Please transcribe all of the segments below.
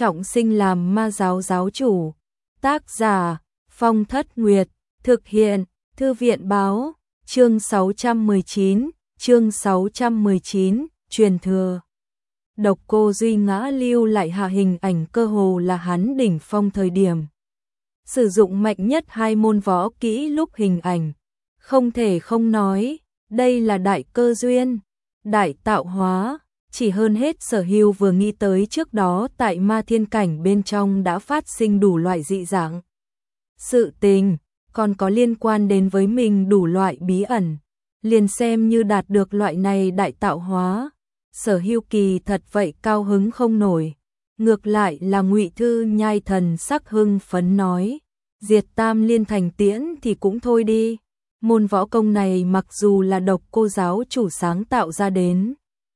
trọng sinh làm ma giáo giáo chủ. Tác giả Phong Thất Nguyệt, thực hiện Thư viện báo, chương 619, truyền thừa. Độc Cô Duy Ngã lưu lại hạ hình ảnh cơ hồ là hắn đỉnh phong thời điểm. Sử dụng mạnh nhất hai môn võ kỹ lúc hình ảnh. Không thể không nói, đây là đại cơ duyên, đại tạo hóa. Chỉ hơn hết Sở Hưu vừa nghĩ tới trước đó tại ma thiên cảnh bên trong đã phát sinh đủ loại dị dạng. Sự tình, còn có liên quan đến với mình đủ loại bí ẩn. Liền xem như đạt được loại này đại tạo hóa. Sở Hưu kỳ thật vậy cao hứng không nổi. Ngược lại là Ngụy Thư Nhai thần sắc hưng phấn nói. Diệt Tam Liên thành tiễn thì cũng thôi đi. Môn võ công này mặc dù là Độc Cô giáo chủ sáng tạo ra đến.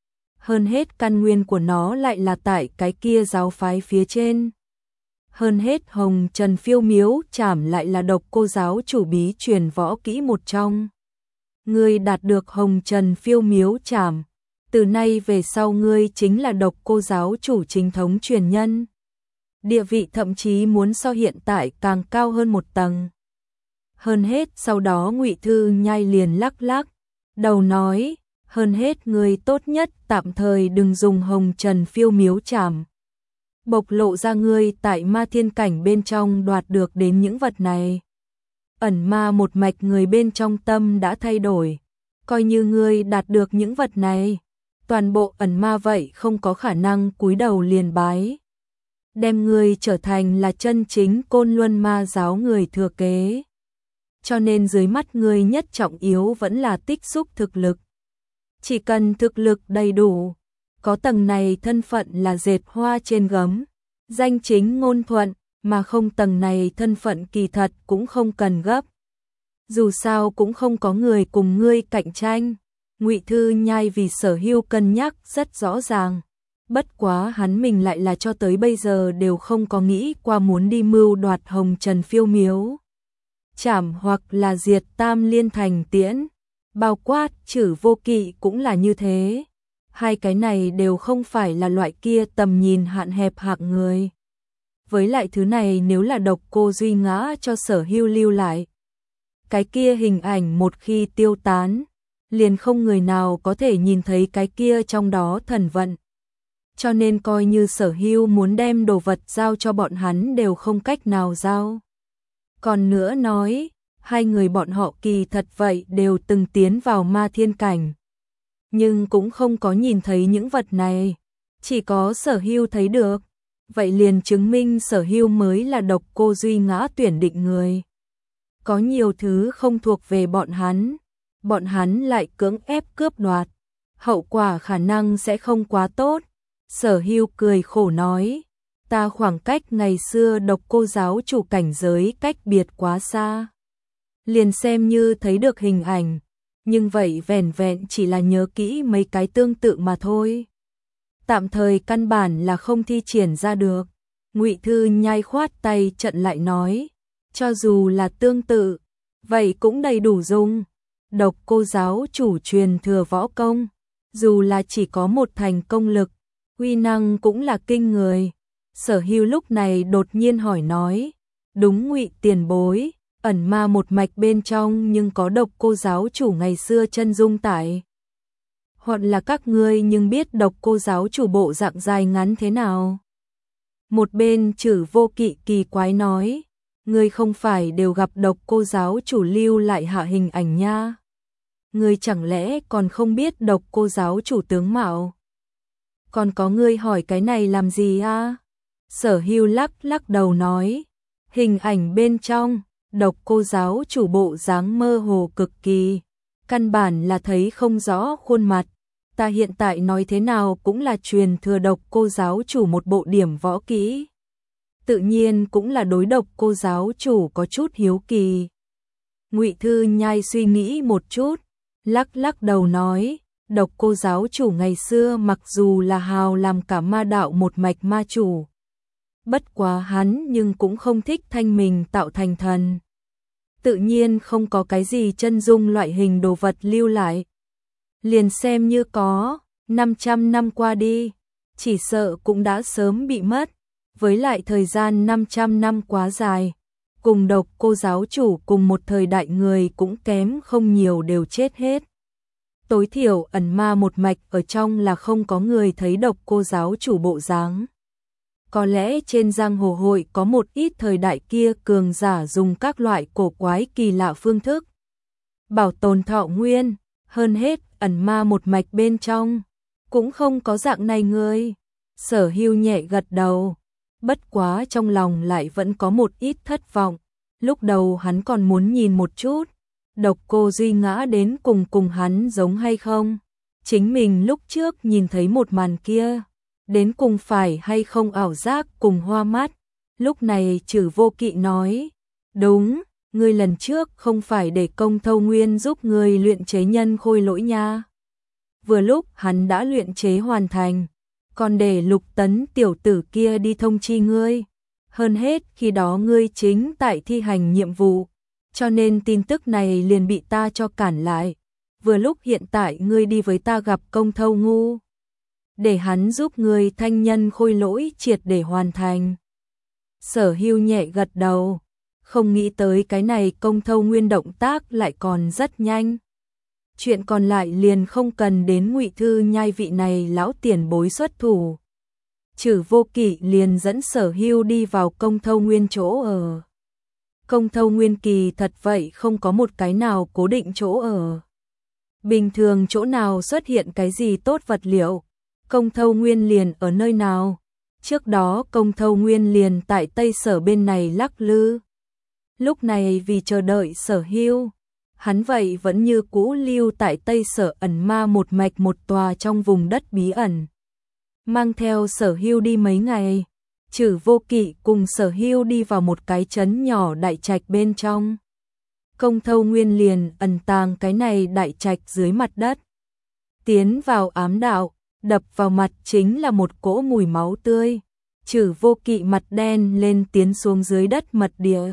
Hơn hết căn nguyên của nó lại là tại cái kia giáo phái phía trên. Hơn hết Hồng Trần Phiêu Miếu Trảm lại là Độc Cô giáo chủ bí truyền võ kỹ một trong. Ngươi đạt được Hồng Trần Phiêu Miếu Trảm, từ nay về sau ngươi chính là Độc Cô giáo chủ chính thống truyền nhân. Địa vị thậm chí muốn so hiện tại càng cao hơn một tầng. Hơn hết sau đó Ngụy Thư Nhai liền lắc lắc đầu nói, hơn hết ngươi tốt nhất tạm thời đừng dùng Hồng Trần Phiêu Miếu Trảm. Bộc lộ ra ngươi tại ma thiên cảnh bên trong đoạt được đến những vật này. Ẩn ma một mạch người bên trong tâm đã thay đổi. Coi như ngươi đạt được những vật này, toàn bộ ẩn ma vậy không có khả năng cúi đầu liền bái. Đem ngươi trở thành là chân chính Côn Luân ma giáo người thừa kế. Cho nên dưới mắt ngươi nhất trọng yếu vẫn là tích xúc thực lực. Chỉ cần thực lực đầy đủ, có tầng này thân phận là dệt hoa trên gấm, danh chính ngôn thuận, mà không tầng này thân phận kỳ thật cũng không cần gấp. Dù sao cũng không có người cùng ngươi cạnh tranh. Ngụy Thư Nhai vì Sở Hưu cân nhắc rất rõ ràng. Bất quá hắn mình lại là cho tới bây giờ đều không có nghĩ qua muốn đi mưu đoạt Hồng Trần Phiêu Miếu Trảm hoặc là diệt Tam Liên thành tiễn. Bao quát Trử Vô Kỵ cũng là như thế. Hai cái này đều không phải là loại kia tầm nhìn hạn hẹp hạng người. Với lại thứ này nếu là Độc Cô Duy Ngã cho Sở Hưu lưu lại, cái kia hình ảnh một khi tiêu tán, liền không người nào có thể nhìn thấy cái kia trong đó thần vận. Cho nên coi như Sở Hưu muốn đem đồ vật giao cho bọn hắn đều không cách nào giao. Còn nữa nói, hai người bọn họ kỳ thật vậy đều từng tiến vào ma thiên cảnh. Nhưng cũng không có nhìn thấy những vật này. Chỉ có Sở Hưu thấy được. Vậy liền chứng minh Sở Hưu mới là Độc Cô Duy Ngã tuyển định người. Có nhiều thứ không thuộc về bọn hắn lại cưỡng ép cướp đoạt. Hậu quả khả năng sẽ không quá tốt. Sở Hưu cười khổ nói. Ta khoảng cách ngày xưa Độc Cô giáo chủ cảnh giới cách biệt quá xa. Liền xem như thấy được hình ảnh, nhưng vậy vẻn vẹn chỉ là nhớ kỹ mấy cái tương tự mà thôi. Tạm thời căn bản là không thi triển ra được. Ngụy Thư Nhai khoát tay trận lại nói, cho dù là tương tự, vậy cũng đầy đủ dùng. Độc Cô giáo chủ truyền thừa võ công, dù là chỉ có một thành công lực, uy năng cũng là kinh người. Sở Hưu lúc này đột nhiên hỏi nói, đúng Ngụy tiền bối, ẩn ma một mạch bên trong nhưng có Độc Cô giáo chủ ngày xưa chân dung tại. Hoặc là các ngươi nhưng biết Độc Cô giáo chủ bộ dạng dài ngắn thế nào? Một bên Trử Vô Kỵ kỳ quái nói, ngươi không phải đều gặp Độc Cô giáo chủ lưu lại hạ hình ảnh nha? Ngươi chẳng lẽ còn không biết Độc Cô giáo chủ tướng mạo? Còn có ngươi hỏi cái này làm gì a? Sở Hưu lắc đầu nói, hình ảnh bên trong Độc Cô giáo chủ bộ dáng mơ hồ cực kỳ, căn bản là thấy không rõ khuôn mặt. Ta hiện tại nói thế nào cũng là truyền thừa Độc Cô giáo chủ một bộ điểm võ kỹ. Tự nhiên cũng là đối Độc Cô giáo chủ có chút hiếu kỳ. Ngụy Thư Nhai suy nghĩ một chút, lắc đầu nói, Độc Cô giáo chủ ngày xưa mặc dù là hào làm cả ma đạo một mạch ma chủ. Bất quá hắn nhưng cũng không thích thanh mình tạo thành thần. Tự nhiên không có cái gì chân dung loại hình đồ vật lưu lại. Liền xem như có, 500 năm qua đi, chỉ sợ cũng đã sớm bị mất. với lại thời gian 500 năm quá dài, cùng Độc Cô giáo chủ cùng một thời đại người cũng kém không nhiều đều chết hết. Tối thiểu ẩn ma một mạch ở trong là không có người thấy Độc Cô giáo chủ bộ dáng. Có lẽ trên giang hồ hội có một ít thời đại kia cường giả dùng các loại cổ quái kỳ lạ phương thức bảo tồn thọ nguyên, hơn hết ẩn ma một mạch bên trong cũng không có dạng này người. Sở Hưu nhẹ gật đầu, bất quá trong lòng lại vẫn có một ít thất vọng. Lúc đầu hắn còn muốn nhìn một chút Độc Cô Duy ngã đến cùng hắn giống hay không. Chính mình lúc trước nhìn thấy một màn kia, đến cùng phải hay không ảo giác cùng hoa mắt. Lúc này Trử Vô Kỵ nói, đúng, ngươi lần trước không phải để Công Thâu Nguyên giúp ngươi luyện chế nhân khôi lỗi nha. Vừa lúc hắn đã luyện chế hoàn thành, còn để Lục Tấn tiểu tử kia đi thông chi ngươi. Hơn hết khi đó ngươi chính tại thi hành nhiệm vụ, cho nên tin tức này liền bị ta cho cản lại. Vừa lúc hiện tại ngươi đi với ta gặp Công Thâu Ngu, để hắn giúp ngươi thanh nhân khôi lỗi triệt để hoàn thành. Sở Hưu nhẹ gật đầu, không nghĩ tới cái này Công Thâu Nguyên động tác lại còn rất nhanh. Chuyện còn lại liền không cần đến Ngụy Thư Nhai vị này lão tiền bối xuất thủ. Trử Vô Kỵ liền dẫn Sở Hưu đi vào Công Thâu Nguyên chỗ ở. Công Thâu Nguyên kỳ thật vậy không có một cái nào cố định chỗ ở. Bình thường chỗ nào xuất hiện cái gì tốt vật liệu, Công Thâu Nguyên liền ở nơi nào. Trước đó Công Thâu Nguyên liền tại Tây Sở bên này lắc lư. Lúc này vì chờ đợi Sở Hưu, hắn vậy vẫn như cũ lưu tại Tây Sở ẩn ma một mạch một tòa trong vùng đất bí ẩn. Mang theo Sở Hưu đi mấy ngày, Trử Vô Kỵ cùng Sở Hưu đi vào một cái trấn nhỏ đại trạch bên trong. Công Thâu Nguyên liền ẩn tàng cái này đại trạch dưới mặt đất. Tiến vào ám đạo, đập vào mặt chính là một cỗ mùi máu tươi. Trử Vô Kỵ mặt đen lên tiến xuống dưới đất mật địa.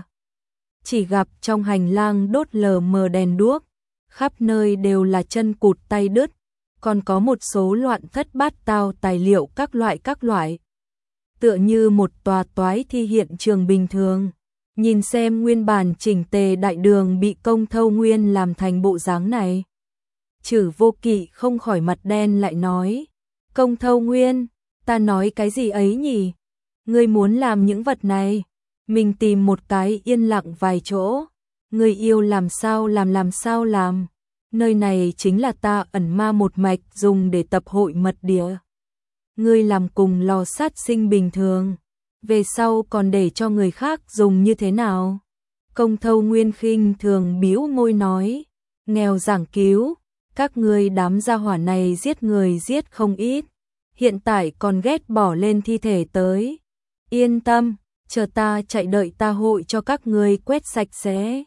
Chỉ gặp trong hành lang đốt lờ mờ đèn đuốc, khắp nơi đều là chân cụt tay đứt, còn có một số loạn thất bát tao tài liệu các loại. Tựa như một tòa toái thi hiện trường bình thường. Nhìn xem nguyên bản chỉnh tề đại đường bị Công Thâu Nguyên làm thành bộ dáng này, Trử Vô Kỵ không khỏi mặt đen lại nói, Công Thâu Nguyên, ta nói cái gì ấy nhỉ? Ngươi muốn làm những vật này, mình tìm một cái yên lặng vài chỗ, ngươi yêu làm sao làm. Nơi này chính là ta ẩn ma một mạch dùng để tập hội mật địa. Ngươi làm cùng lò sát sinh bình thường, về sau còn để cho người khác dùng như thế nào? Công Thâu Nguyên khinh thường bĩu môi nói, nghèo giảng cứu, các ngươi đám gia hỏa này giết người giết không ít, hiện tại còn ghét bỏ lên thi thể tới. Yên tâm, chờ ta chạy đợi ta hội cho các ngươi quét sạch sẽ.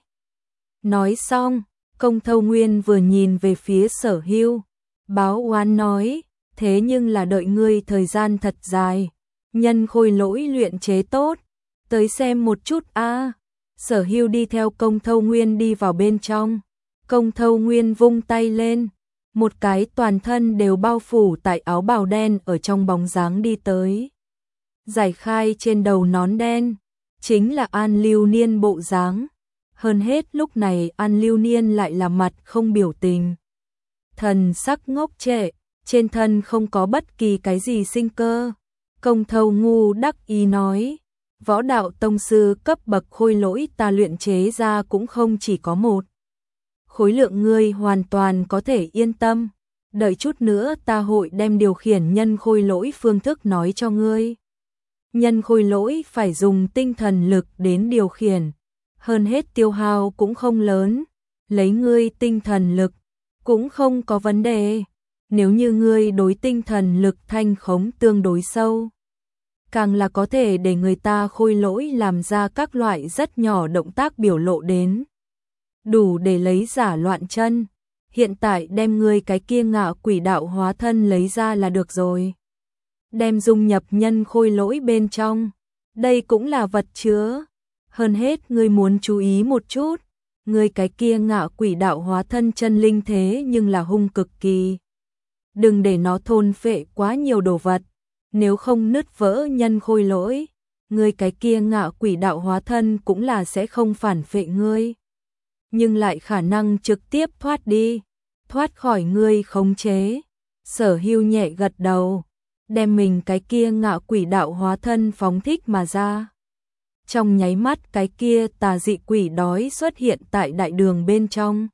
Nói xong, Công Thâu Nguyên vừa nhìn về phía Sở Hưu, báo oán nói, thế nhưng là đợi ngươi thời gian thật dài, nhân khôi lỗi luyện chế tốt, tới xem một chút a. Sở Hưu đi theo Công Thâu Nguyên đi vào bên trong. Công Thâu Nguyên vung tay lên, một cái toàn thân đều bao phủ tại áo bào đen ở trong bóng dáng đi tới. Giải khai trên đầu nón đen, chính là An Lưu Niên bộ dáng. Hơn hết lúc này An Lưu Niên lại là mặt không biểu tình, thần sắc ngốc trệ, trên thân không có bất kỳ cái gì sinh cơ. Công Thâu Ngu đắc ý nói, võ đạo tông sư cấp bậc khôi lỗi ta luyện chế ra cũng không chỉ có một. Khối lượng ngươi hoàn toàn có thể yên tâm, đợi chút nữa ta hội đem điều khiển nhân khôi lỗi phương thức nói cho ngươi. Nhân khôi lỗi phải dùng tinh thần lực đến điều khiển, hơn hết tiêu hao cũng không lớn, lấy ngươi tinh thần lực cũng không có vấn đề. Nếu như ngươi đối tinh thần lực thanh khống tương đối sâu, càng là có thể để người ta khôi lỗi làm ra các loại rất nhỏ động tác biểu lộ đến, đủ để lấy giả loạn chân. Hiện tại đem ngươi cái kia ngạ quỷ đạo hóa thân lấy ra là được rồi, đem dung nhập nhân khôi lỗi bên trong, đây cũng là vật chứa. Hơn hết ngươi muốn chú ý một chút, ngươi cái kia ngạ quỷ đạo hóa thân chân linh thế nhưng là hung cực kỳ, đừng để nó thôn phệ quá nhiều đồ vật, nếu không nứt vỡ nhân khôi lỗi, ngươi cái kia ngạ quỷ đạo hóa thân cũng là sẽ không phản phệ ngươi, nhưng lại khả năng trực tiếp thoát khỏi ngươi khống chế. Sở Hưu nhẹ gật đầu, đem mình cái kia ngạ quỷ đạo hóa thân phóng thích mà ra. Trong nháy mắt cái kia tà dị quỷ đói xuất hiện tại đại đường bên trong,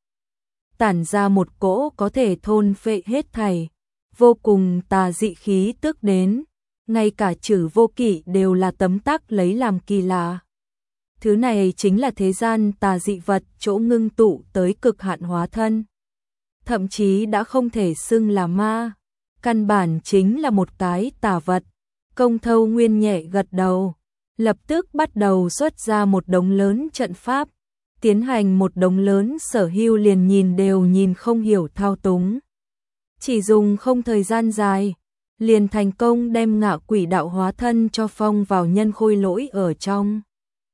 tản ra một cỗ có thể thôn phệ hết thảy, vô cùng tà dị khí tức đến, ngay cả Trử Vô Kỵ đều là tấm tắc lấy làm kỳ lạ. Thứ này chính là thế gian tà dị vật chỗ ngưng tụ tới cực hạn hóa thân. Thậm chí đã không thể xưng là ma, căn bản chính là một cái tà vật. Công Thâu Nguyên nhẹ gật đầu, lập tức bắt đầu xuất ra một đống lớn trận pháp, tiến hành một đống lớn. Sở Hưu liền nhìn đều nhìn không hiểu thao túng. Chỉ dùng không thời gian dài, liền thành công đem ngạ quỷ đạo hóa thân cho phong vào nhân khôi lỗi ở trong.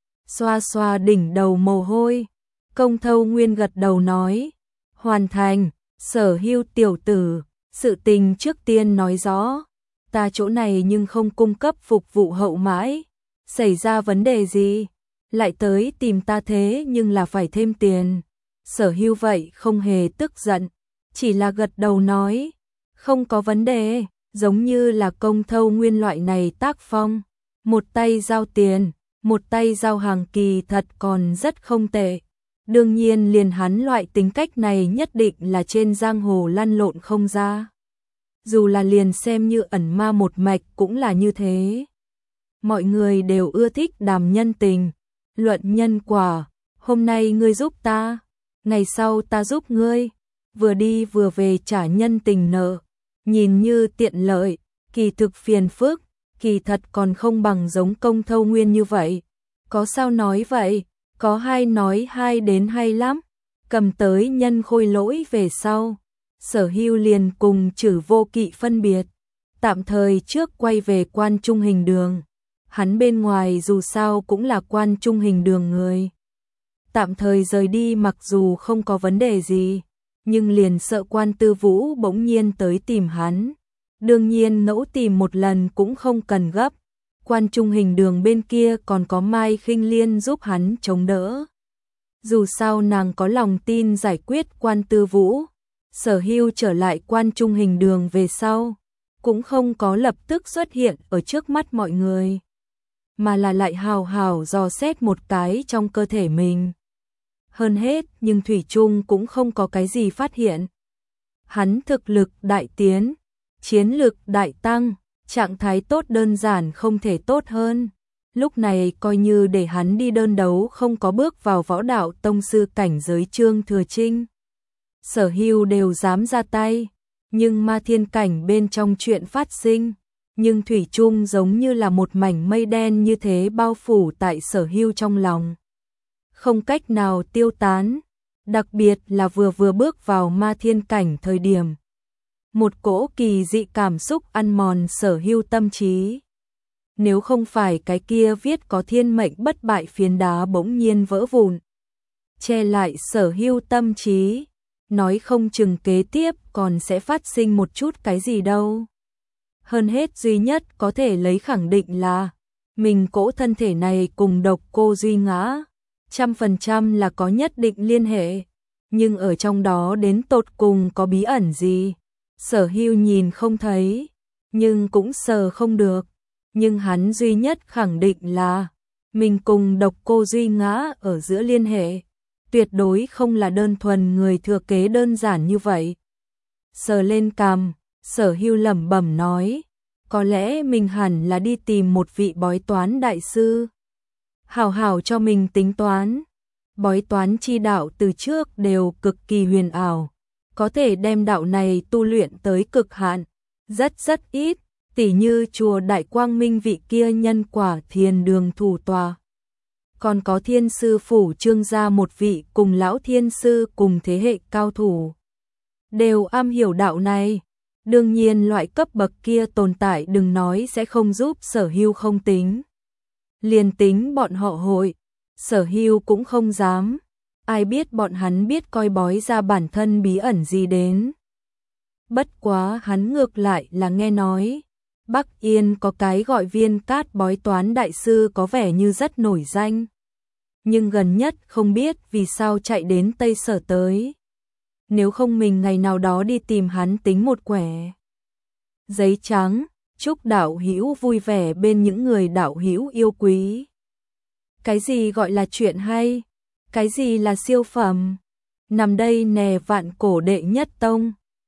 Xoa xoa đỉnh đầu mồ hôi, Công Thâu Nguyên gật đầu nói, hoàn thành. Sở Hưu tiểu tử, sự tình trước tiên nói rõ, ta chỗ này nhưng không cung cấp phục vụ hậu mãi, xảy ra vấn đề gì, lại tới tìm ta thế nhưng là phải thêm tiền. Sở Hưu vậy không hề tức giận, chỉ là gật đầu nói, không có vấn đề, giống như là Công Thâu Nguyên loại này tác phong, một tay giao tiền, một tay giao hàng kỳ thật còn rất không tệ. Đương nhiên liền hắn loại tính cách này nhất định là trên giang hồ lăn lộn không ra. Dù là liền xem như ẩn ma một mạch cũng là như thế. Mọi người đều ưa thích đàm nhân tình, luận nhân quả, hôm nay ngươi giúp ta, ngày sau ta giúp ngươi, vừa đi vừa về trả nhân tình nợ, nhìn như tiện lợi, kỳ thực phiền phức, kỳ thật còn không bằng giống Công Thâu Nguyên như vậy. Có sao nói vậy? Có hai nói hai đến hay lắm. Cầm tới nhân khôi lỗi về sau, Sở Hưu liền cùng Trử Vô Kỵ phân biệt, tạm thời trước quay về Quan Trung Hình Đường. Hắn bên ngoài dù sao cũng là Quan Trung Hình Đường người. Tạm thời rời đi mặc dù không có vấn đề gì, nhưng liền sợ Quan Tư Vũ bỗng nhiên tới tìm hắn. Đương nhiên ngẫu tìm một lần cũng không cần gấp. Quan Trung Hình Đường bên kia còn có Mai Khinh Liên giúp hắn chống đỡ. Dù sao nàng có lòng tin giải quyết Quan Tư Vũ. Sở Hưu trở lại Quan Trung Hình Đường về sau, cũng không có lập tức xuất hiện ở trước mắt mọi người, mà là lại hào hào dò xét một cái trong cơ thể mình. Hơn hết nhưng thủy chung cũng không có cái gì phát hiện. Hắn thực lực đại tiến, chiến lực đại tăng, trạng thái tốt đơn giản không thể tốt hơn. Lúc này coi như để hắn đi đơn đấu không có bước vào võ đạo tông sư cảnh giới Trương Thừa Trinh, Sở Hưu đều dám ra tay. Nhưng ma thiên cảnh bên trong chuyện phát sinh, nhưng thủy chung giống như là một mảnh mây đen như thế bao phủ tại Sở Hưu trong lòng, không cách nào tiêu tán. Đặc biệt là vừa bước vào ma thiên cảnh thời điểm, một cỗ kỳ dị cảm xúc ăn mòn Sở Hưu tâm trí. Nếu không phải cái kia viết có thiên mệnh bất bại phiến đá bỗng nhiên vỡ vụn, che lại Sở Hưu tâm trí, nói không chừng kế tiếp còn sẽ phát sinh một chút cái gì đâu. Hơn hết duy nhất có thể lấy khẳng định là mình cỗ thân thể này cùng Độc Cô Duy Ngã 100% là có nhất định liên hệ, nhưng ở trong đó đến tột cùng có bí ẩn gì, Sở Hưu nhìn không thấy, nhưng cũng sờ không được. Nhưng hắn duy nhất khẳng định là mình cùng Độc Cô Duy Ngã ở giữa liên hệ tuyệt đối không là đơn thuần người thừa kế đơn giản như vậy. Sờ lên cằm, Sở Hưu lẩm bẩm nói, có lẽ mình hẳn là đi tìm một vị bói toán đại sư, hảo hảo cho mình tính toán. Bói toán chi đạo từ trước đều cực kỳ huyền ảo, có thể đem đạo này tu luyện tới cực hạn, rất ít, tỉ như chùa Đại Quang Minh vị kia nhân quả thiền đường thủ tòa. Còn có thiên sư phủ Trương gia một vị cùng lão thiên sư cùng thế hệ cao thủ, đều am hiểu đạo này. Đương nhiên loại cấp bậc kia tồn tại đừng nói sẽ không giúp Sở Hưu không tính. Liền tính bọn họ hội, Sở Hưu cũng không dám. Ai biết bọn hắn biết coi bói ra bản thân bí ẩn gì đến. Bất quá hắn ngược lại là nghe nói, Bắc Yên có cái gọi Viên Cát bói toán đại sư có vẻ như rất nổi danh. Nhưng gần nhất không biết vì sao chạy đến Tây Sở tới. Nếu không mình ngày nào đó đi tìm hắn tính một quẻ. Giấy trắng, chúc đạo hữu vui vẻ bên những người đạo hữu yêu quý. Cái gì gọi là chuyện hay? Cái gì là siêu phẩm? Nằm đây nè Vạn Cổ đệ nhất tông.